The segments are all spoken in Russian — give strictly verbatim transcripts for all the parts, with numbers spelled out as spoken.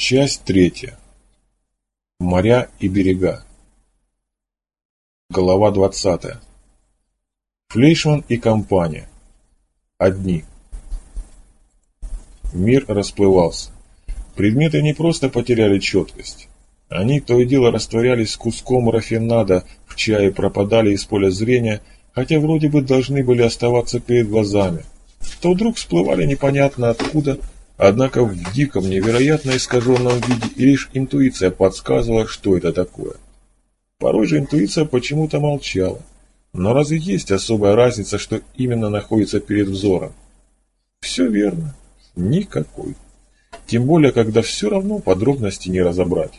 Часть третья. Моря и берега. Глава двадцатая. Флейшман и компания. Одни. Мир расплывался. Предметы не просто потеряли четкость. Они то и дело растворялись куском рафинада в чае, пропадали из поля зрения, хотя вроде бы должны были оставаться перед глазами. То вдруг всплывали непонятно откуда, однако в диком, невероятно искаженном виде, и лишь интуиция подсказывала, что это такое. Порой же интуиция почему-то молчала. Но разве есть особая разница, что именно находится перед взором? Все верно. Никакой. Тем более, когда все равно подробности не разобрать.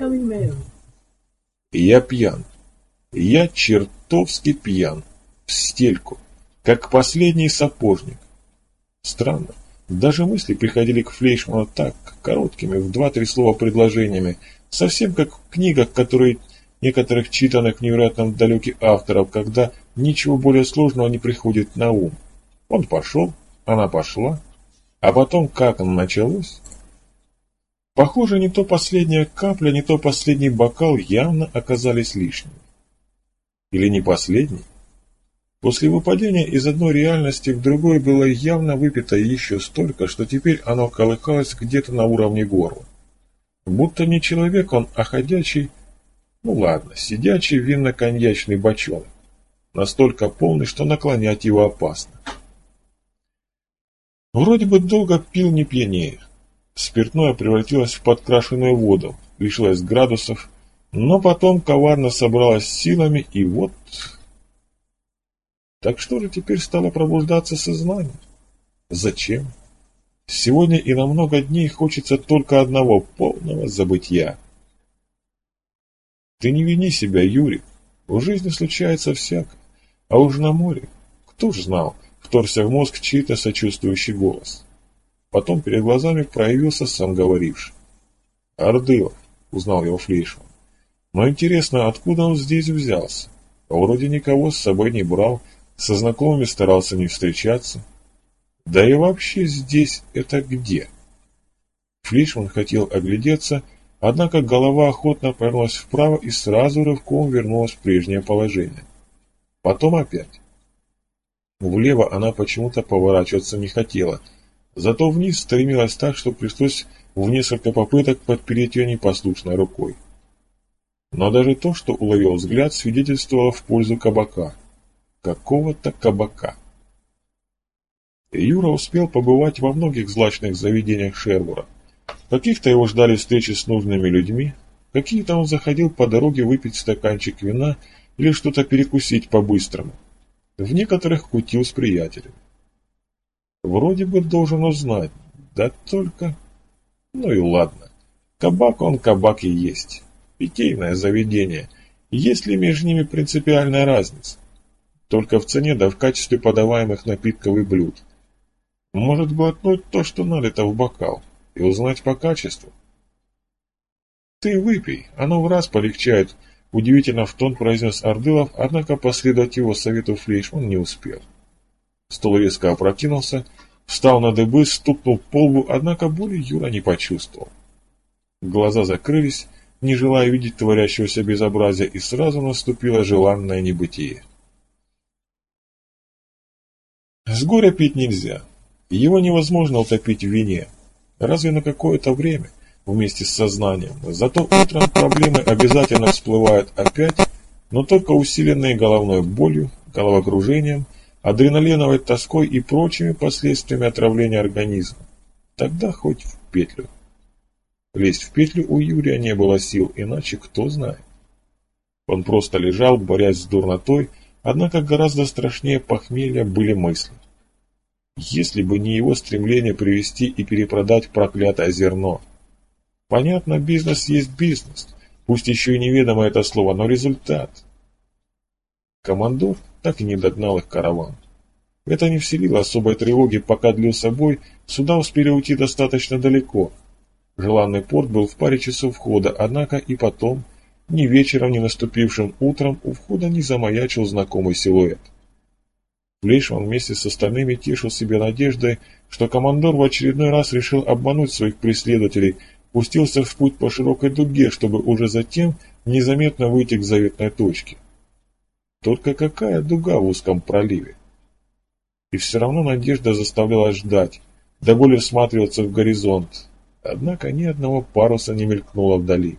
Я пьян. Я чертовски пьян. В стельку. Как последний сапожник. Странно. Даже мысли приходили к Флейшману так, короткими, в два-три слова предложениями, совсем как в книгах, которые некоторых читанных в невероятном далеке авторов, когда ничего более сложного не приходит на ум. Он пошел, она пошла, а потом как оно началось? Похоже, не то последняя капля, не то последний бокал явно оказались лишними. Или не последний? После выпадения из одной реальности в другой было явно выпито еще столько, что теперь оно колыхалось где-то на уровне горла. Будто не человек он, а ходячий, ну ладно, сидячий винно-коньячный бочонок. Настолько полный, что наклонять его опасно. Вроде бы долго пил не пьянее. Спиртное превратилось в подкрашенную воду, лишилось градусов, но потом коварно собралось силами и вот... Так что же теперь стало пробуждаться сознание? Зачем? Сегодня и на много дней хочется только одного полного забытья. Ты не вини себя, Юрик. В жизни случается всякое. А уж на море. Кто ж знал, вторгся в мозг чей-то сочувствующий голос. Потом перед глазами проявился сам говоривший. Ордылов, узнал его Флейшман. Но интересно, откуда он здесь взялся? Вроде никого с собой не брал, со знакомыми старался не встречаться. Да и вообще здесь это где? Флейшман хотел оглядеться, однако голова охотно повернулась вправо и сразу рывком вернулась в прежнее положение. Потом опять. Влево она почему-то поворачиваться не хотела, зато вниз стремилась так, что пришлось в несколько попыток подпереть ее непослушной рукой. Но даже то, что уловил взгляд, свидетельствовало в пользу кабака. Какого-то кабака. Юра успел побывать во многих злачных заведениях Шербура. Каких-то его ждали встречи с нужными людьми, какие-то он заходил по дороге выпить стаканчик вина или что-то перекусить по-быстрому. В некоторых кутил с приятелями. Вроде бы должен узнать, да только... Ну и ладно. Кабак он кабак и есть. Питейное заведение. Есть ли между ними принципиальная разница? Только в цене, да в качестве подаваемых напитков и блюд. Может глотнуть то, что налито в бокал, и узнать по качеству. Ты выпей, оно в раз полегчает, удивительно в тон произнес Ордылов, однако последовать его совету Флейшман не успел. Стол резко опрокинулся, встал на дыбы, стукнул по лбу, однако боли Юра не почувствовал. Глаза закрылись, не желая видеть творящегося безобразия, и сразу наступило желанное небытие. С горя пить нельзя. Его невозможно утопить в вине. Разве на какое-то время, вместе с сознанием. Зато утром проблемы обязательно всплывают опять, но только усиленные головной болью, головокружением, адреналиновой тоской и прочими последствиями отравления организма. Тогда хоть в петлю. Лезть в петлю у Юрия не было сил, иначе кто знает. Он просто лежал, борясь с дурнотой, однако гораздо страшнее похмелья были мысли. Если бы не его стремление привезти и перепродать проклятое зерно. Понятно, бизнес есть бизнес, пусть еще и неведомо это слово, но результат. Командор так и не догнал их караван. Это не вселило особой тревоги, пока длился бой, суда успели уйти достаточно далеко. Желанный порт был в паре часов хода, однако и потом, ни вечером, ни наступившим утром у входа не замаячил знакомый силуэт. Флейшман вместе с остальными тешил себе надеждой, что командор в очередной раз решил обмануть своих преследователей, пустился в путь по широкой дуге, чтобы уже затем незаметно выйти к заветной точке. Только какая дуга в узком проливе? И все равно надежда заставляла ждать, до боли всматриваться в горизонт, однако ни одного паруса не мелькнуло вдали.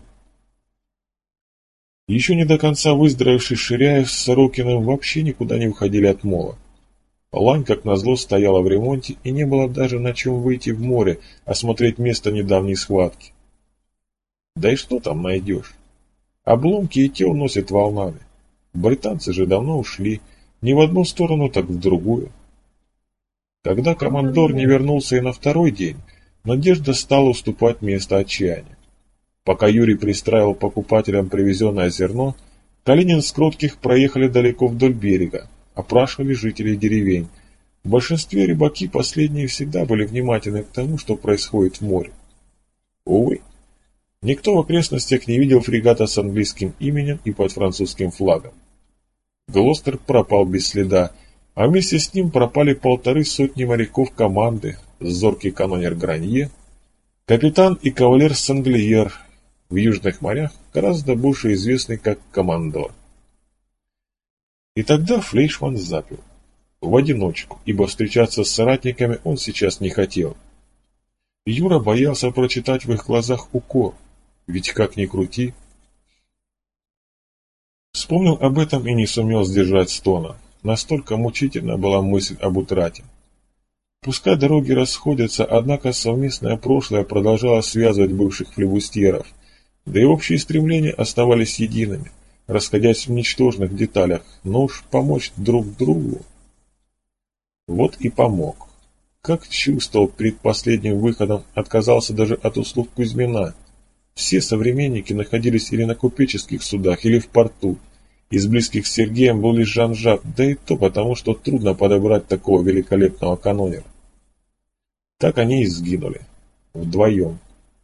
Еще не до конца выздоровевший Ширяев с Сорокиным вообще никуда не уходили от мола. Лань, как назло, стояла в ремонте, и не было даже на чем выйти в море, осмотреть место недавней схватки. Да и что там найдешь? Обломки и те уносят волнами. Британцы же давно ушли, не в одну сторону, так в другую. Когда командор не вернулся и на второй день, надежда стала уступать место отчаянию. Пока Юрий пристраивал покупателям привезенное зерно, Калинин с Кротких проехали далеко вдоль берега, опрашивали жителей деревень. В большинстве рыбаки последние всегда были внимательны к тому, что происходит в море. Увы, никто в окрестностях не видел фрегата с английским именем и под французским флагом. Глостер пропал без следа, а вместе с ним пропали полторы сотни моряков команды, зоркий канонер Гранье, капитан и кавалер Санглиер, в южных морях гораздо больше известный как командор. И тогда Флейшман запил. В одиночку, ибо встречаться с соратниками он сейчас не хотел. Юра боялся прочитать в их глазах укор, ведь как ни крути. Вспомнил об этом и не сумел сдержать стона. Настолько мучительна была мысль об утрате. Пускай дороги расходятся, однако совместное прошлое продолжало связывать бывших флебустьеров, да и общие стремления оставались едиными, расходясь в ничтожных деталях, но уж помочь друг другу. Вот и помог. Как чувствовал перед последним выходом, отказался даже от услуг Кузьмина. Все современники находились или на купеческих судах, или в порту. Из близких с Сергеем был лишь Жан-Жак, да и то потому, что трудно подобрать такого великолепного канонера. Так они и сгинули. Вдвоем.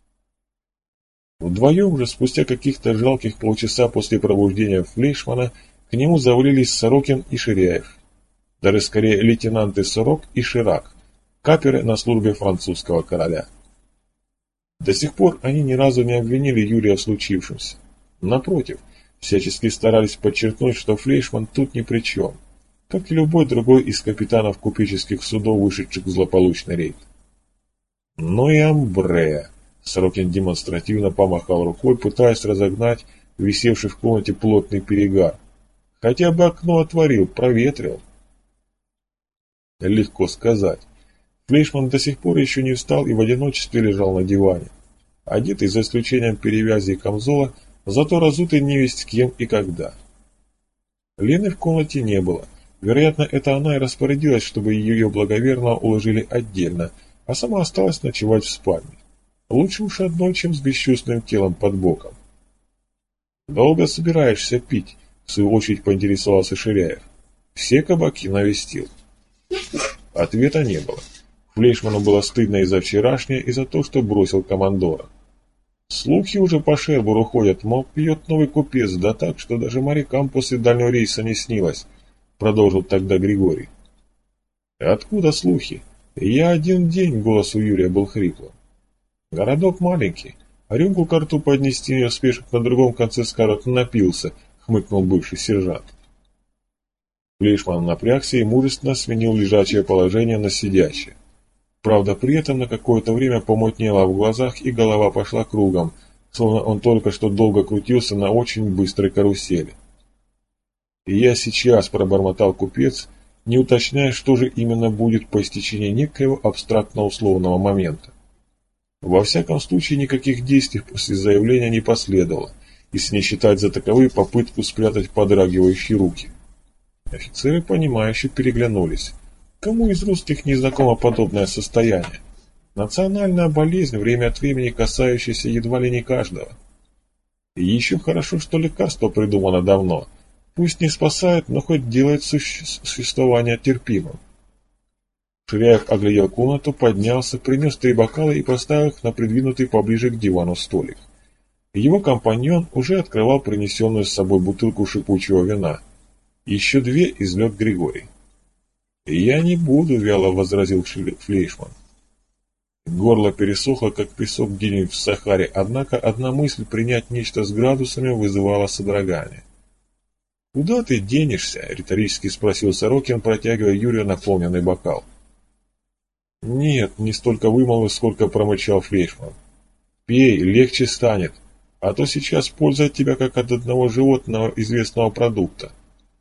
Вдвоем же, спустя каких-то жалких полчаса после пробуждения Флейшмана, к нему завалились Сорокин и Ширяев. Даже скорее лейтенанты Сорок и Ширак, каперы на службе французского короля. До сих пор они ни разу не обвинили Юрия в случившемся. Напротив, всячески старались подчеркнуть, что Флейшман тут ни при чем, как и любой другой из капитанов купеческих судов, вышедших в злополучный рейд. Ну и Амбре. Сорокин демонстративно помахал рукой, пытаясь разогнать висевший в комнате плотный перегар. Хотя бы окно отворил, проветрил. Легко сказать. Флейшман до сих пор еще не встал и в одиночестве лежал на диване. Одетый, за исключением перевязи и камзола, зато разутый невесть кем и когда. Лены в комнате не было. Вероятно, это она и распорядилась, чтобы ее благоверно уложили отдельно, а сама осталась ночевать в спальне. Лучше уж одной, чем с бесчувственным телом под боком. «Долго собираешься пить?» — в свою очередь поинтересовался Ширяев. «Все кабаки навестил». Ответа не было. Флейшману было стыдно и за вчерашнее, и за то, что бросил командора. Слухи уже по Шербуру ходят, мол, пьет новый купец, да так, что даже морякам после дальнего рейса не снилось, продолжил тогда Григорий. Откуда слухи? Я один день, голос у Юрия был хриплым. Городок маленький, а рюмку к рту поднести не успеешь, на другом конце скажут, напился, хмыкнул бывший сержант. Флейшман напрягся и мужественно сменил лежачее положение на сидящее. Правда, при этом на какое-то время помутнело в глазах и голова пошла кругом, словно он только что долго крутился на очень быстрой карусели. «И я сейчас», — пробормотал купец, не уточняя, что же именно будет по истечении некоего абстрактно-условного момента. Во всяком случае, никаких действий после заявления не последовало, если не считать за таковые попытку спрятать подрагивающие руки. Офицеры, понимающе переглянулись. Кому из русских не знакомо подобное состояние? Национальная болезнь, время от времени касающаяся едва ли не каждого. И еще хорошо, что лекарство придумано давно. Пусть не спасает, но хоть делает суще... существование терпимым. Ширяев оглядел комнату, поднялся, принес три бокала и поставил их на придвинутый поближе к дивану столик. Его компаньон уже открывал принесенную с собой бутылку шипучего вина. Еще две излег Григорий. «Я не буду», — вяло возразил Флейшман. Горло пересохло, как песок где-нибудь в Сахаре, однако одна мысль принять нечто с градусами вызывала содрогание. «Куда ты денешься?» — риторически спросил Сорокин, протягивая Юрию наполненный бокал. «Нет, не столько вымолвил, сколько промычал Флейшман. Пей, легче станет, а то сейчас польза от тебя как от одного животного известного продукта».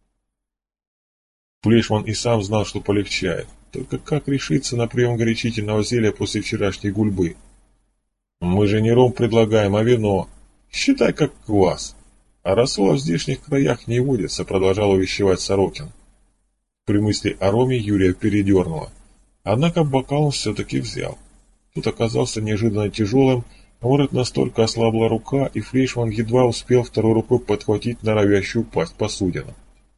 Флейшман и сам знал, что полегчает. Только как решиться на прием горячительного зелья после вчерашней гульбы? «Мы же не ром предлагаем, а вино. Считай, как квас. А рассола в здешних краях не водится», — продолжал увещевать Сорокин. При мысли о роме Юрия передернуло. Однако бокал он все-таки взял. Тут оказался неожиданно тяжелым, а может, настолько ослабла рука, и Флейшман едва успел второй рукой подхватить норовящую упасть посудину.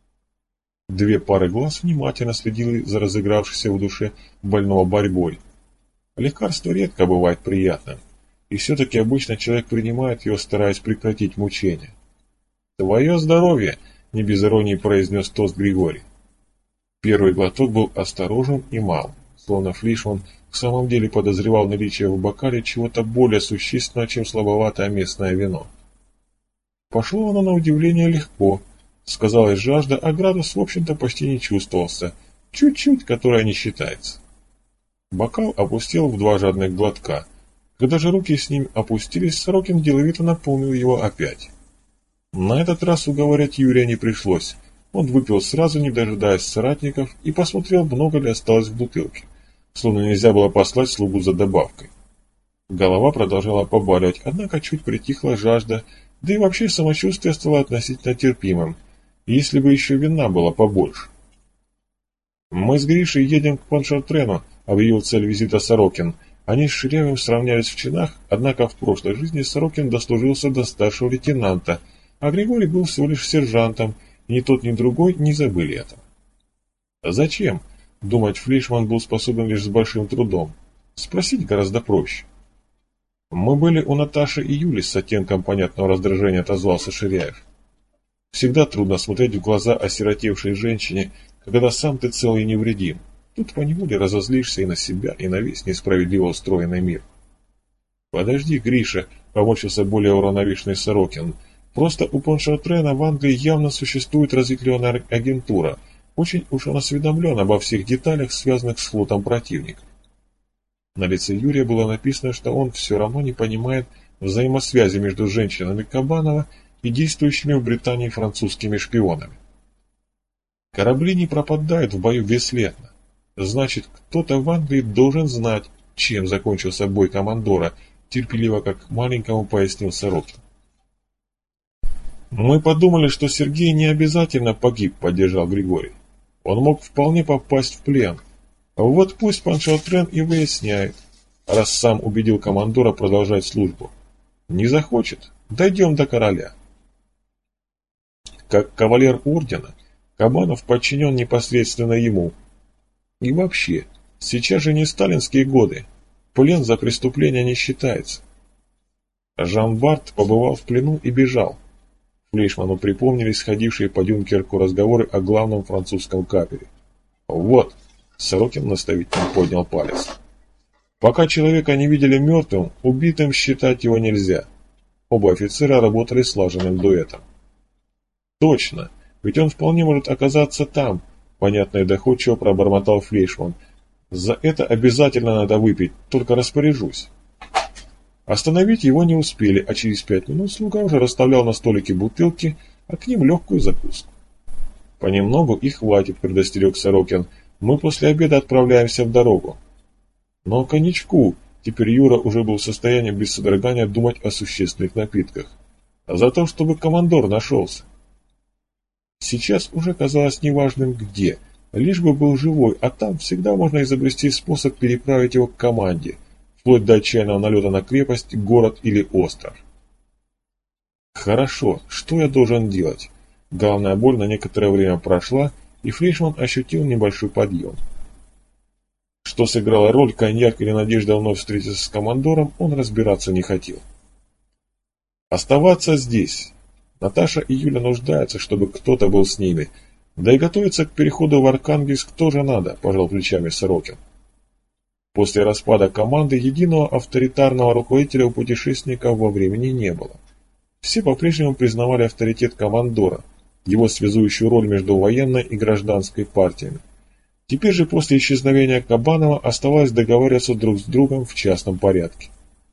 Две пары глаз внимательно следили за разыгравшейся в душе больного борьбой. Лекарство редко бывает приятным, и все-таки обычно человек принимает его, стараясь прекратить мучения. «Твое здоровье!» — не без иронии произнес тост Григорий. Первый глоток был осторожен и мал, словно Флейшман в самом деле подозревал наличие в бокале чего-то более существенного, чем слабоватое местное вино. Пошло оно на удивление легко. Сказалась жажда, а градус, в общем-то, почти не чувствовался. Чуть-чуть, которая не считается. Бокал опустил в два жадных глотка. Когда же руки с ним опустились, Сорокин деловито наполнил его опять. На этот раз уговорять Юрия не пришлось. Он выпил сразу, не дожидаясь соратников, и посмотрел, много ли осталось в бутылке. Словно нельзя было послать слугу за добавкой. Голова продолжала побаливать, однако чуть притихла жажда, да и вообще самочувствие стало относительно терпимым. Если бы еще вина было побольше. «Мы с Гришей едем к Поншартрену», — объявил цель визита Сорокин. Они с Ширяевым сравнялись в чинах, однако в прошлой жизни Сорокин дослужился до старшего лейтенанта, а Григорий был всего лишь сержантом, и ни тот, ни другой не забыли этого. Зачем? Думать Флейшман был способен лишь с большим трудом. Спросить гораздо проще. «Мы были у Наташи и Юли», — с оттенком понятного раздражения отозвался Ширяев. Всегда трудно смотреть в глаза осиротевшей женщине, когда сам ты цел и невредим. Тут поневоле разозлишься и на себя, и на весь несправедливо устроенный мир. «Подожди, Гриша», — поморщился более уравновешенный Сорокин. «Просто у Поншартрена в Англии явно существует разветвленная агентура. Очень уж он осведомлен обо всех деталях, связанных с флотом противника». На лице Юрия было написано, что он все равно не понимает взаимосвязи между женщинами Кабанова и действующими в Британии французскими шпионами. Корабли не пропадают в бою бесследно. Значит, кто-то в Англии должен знать, чем закончился бой командора, терпеливо как маленькому пояснил Сорокин. «Мы подумали, что Сергей не обязательно погиб», — поддержал Григорий. «Он мог вполне попасть в плен. Вот пусть Поншартрен и выясняет, раз сам убедил командора продолжать службу. Не захочет, дойдем до короля». Как кавалер ордена, Кабанов подчинен непосредственно ему. И вообще, сейчас же не сталинские годы, плен за преступление не считается. Жан Барт побывал в плену и бежал. Флейшману припомнились ходившие по Дюнкерку разговоры о главном французском капере. «Вот», — Сорокин наставительно поднял палец. «Пока человека не видели мертвым, убитым считать его нельзя». Оба офицера работали слаженным дуэтом. «Точно, ведь он вполне может оказаться там», — понятно и доходчиво пробормотал Флейшман. «За это обязательно надо выпить, только распоряжусь». Остановить его не успели, а через пять минут слуга уже расставлял на столике бутылки, а к ним легкую закуску. «Понемногу и хватит», — предостерег Сорокин. «Мы после обеда отправляемся в дорогу». «Но коньячку», — теперь Юра уже был в состоянии без содрогания думать о существенных напитках. «А за то, чтобы командор нашелся». Сейчас уже казалось неважным где, лишь бы был живой, а там всегда можно изобрести способ переправить его к команде, вплоть до отчаянного налета на крепость, город или остров. Хорошо, что я должен делать? Головная боль на некоторое время прошла, и Флейшман ощутил небольшой подъем. Что сыграла роль, коньяк или надежда вновь встретиться с командором, он разбираться не хотел. Оставаться здесь. Наташа и Юля нуждаются, чтобы кто-то был с ними. Да и готовиться к переходу в Архангельск тоже надо, пожал плечами Сорокин. После распада команды единого авторитарного руководителя у путешественников во времени не было. Все по-прежнему признавали авторитет командора, его связующую роль между военной и гражданской партиями. Теперь же после исчезновения Кабанова оставалось договариваться друг с другом в частном порядке.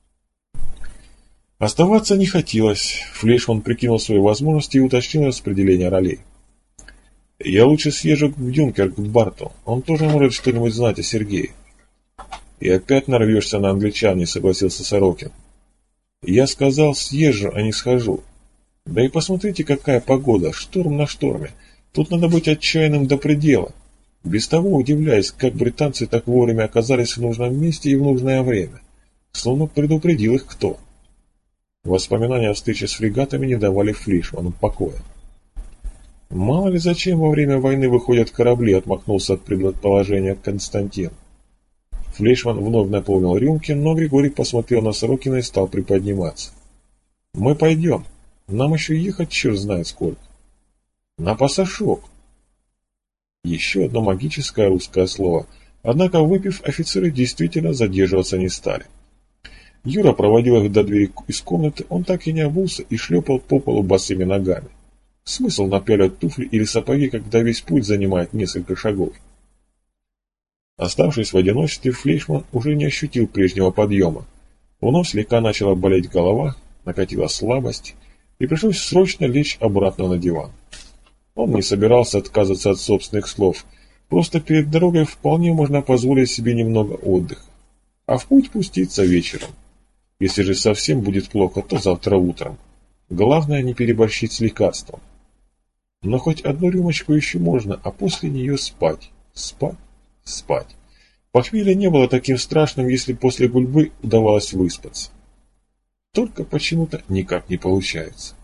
Оставаться не хотелось. Флейшман прикинул свои возможности и уточнил распределение ролей. «Я лучше съезжу в Дюнкерк к Барту. Он тоже может что-нибудь знать о Сергее». «И опять нарвешься на англичан», — не согласился Сорокин. «Я сказал, съезжу, а не схожу. Да и посмотрите, какая погода, шторм на шторме. Тут надо быть отчаянным до предела. Без того удивляюсь, как британцы так вовремя оказались в нужном месте и в нужное время. Словно предупредил их кто». Воспоминания о встрече с фрегатами не давали Флейшману покоя. «Мало ли зачем во время войны выходят корабли», — отмахнулся от предположения Константин. Флейшман вновь наполнил рюмки, но Григорий посмотрел на Сорокина и стал приподниматься. «Мы пойдем. Нам еще ехать черт знает сколько. На пасашок». Еще одно магическое русское слово. Однако, выпив, офицеры действительно задерживаться не стали. Юра проводил их до двери из комнаты, он так и не обулся и шлепал по полу босыми ногами. Смысл напялить туфли или сапоги, когда весь путь занимает несколько шагов? Оставшись в одиночестве, Флейшман уже не ощутил прежнего подъема. Вновь слегка начала болеть голова, накатила слабость, и пришлось срочно лечь обратно на диван. Он не собирался отказываться от собственных слов, просто перед дорогой вполне можно позволить себе немного отдыха, а в путь пуститься вечером. Если же совсем будет плохо, то завтра утром. Главное не переборщить с лекарством. Но хоть одну рюмочку еще можно, а после нее спать, спать, спать. Похмелье не было таким страшным, если после гульбы удавалось выспаться. Только почему-то никак не получается.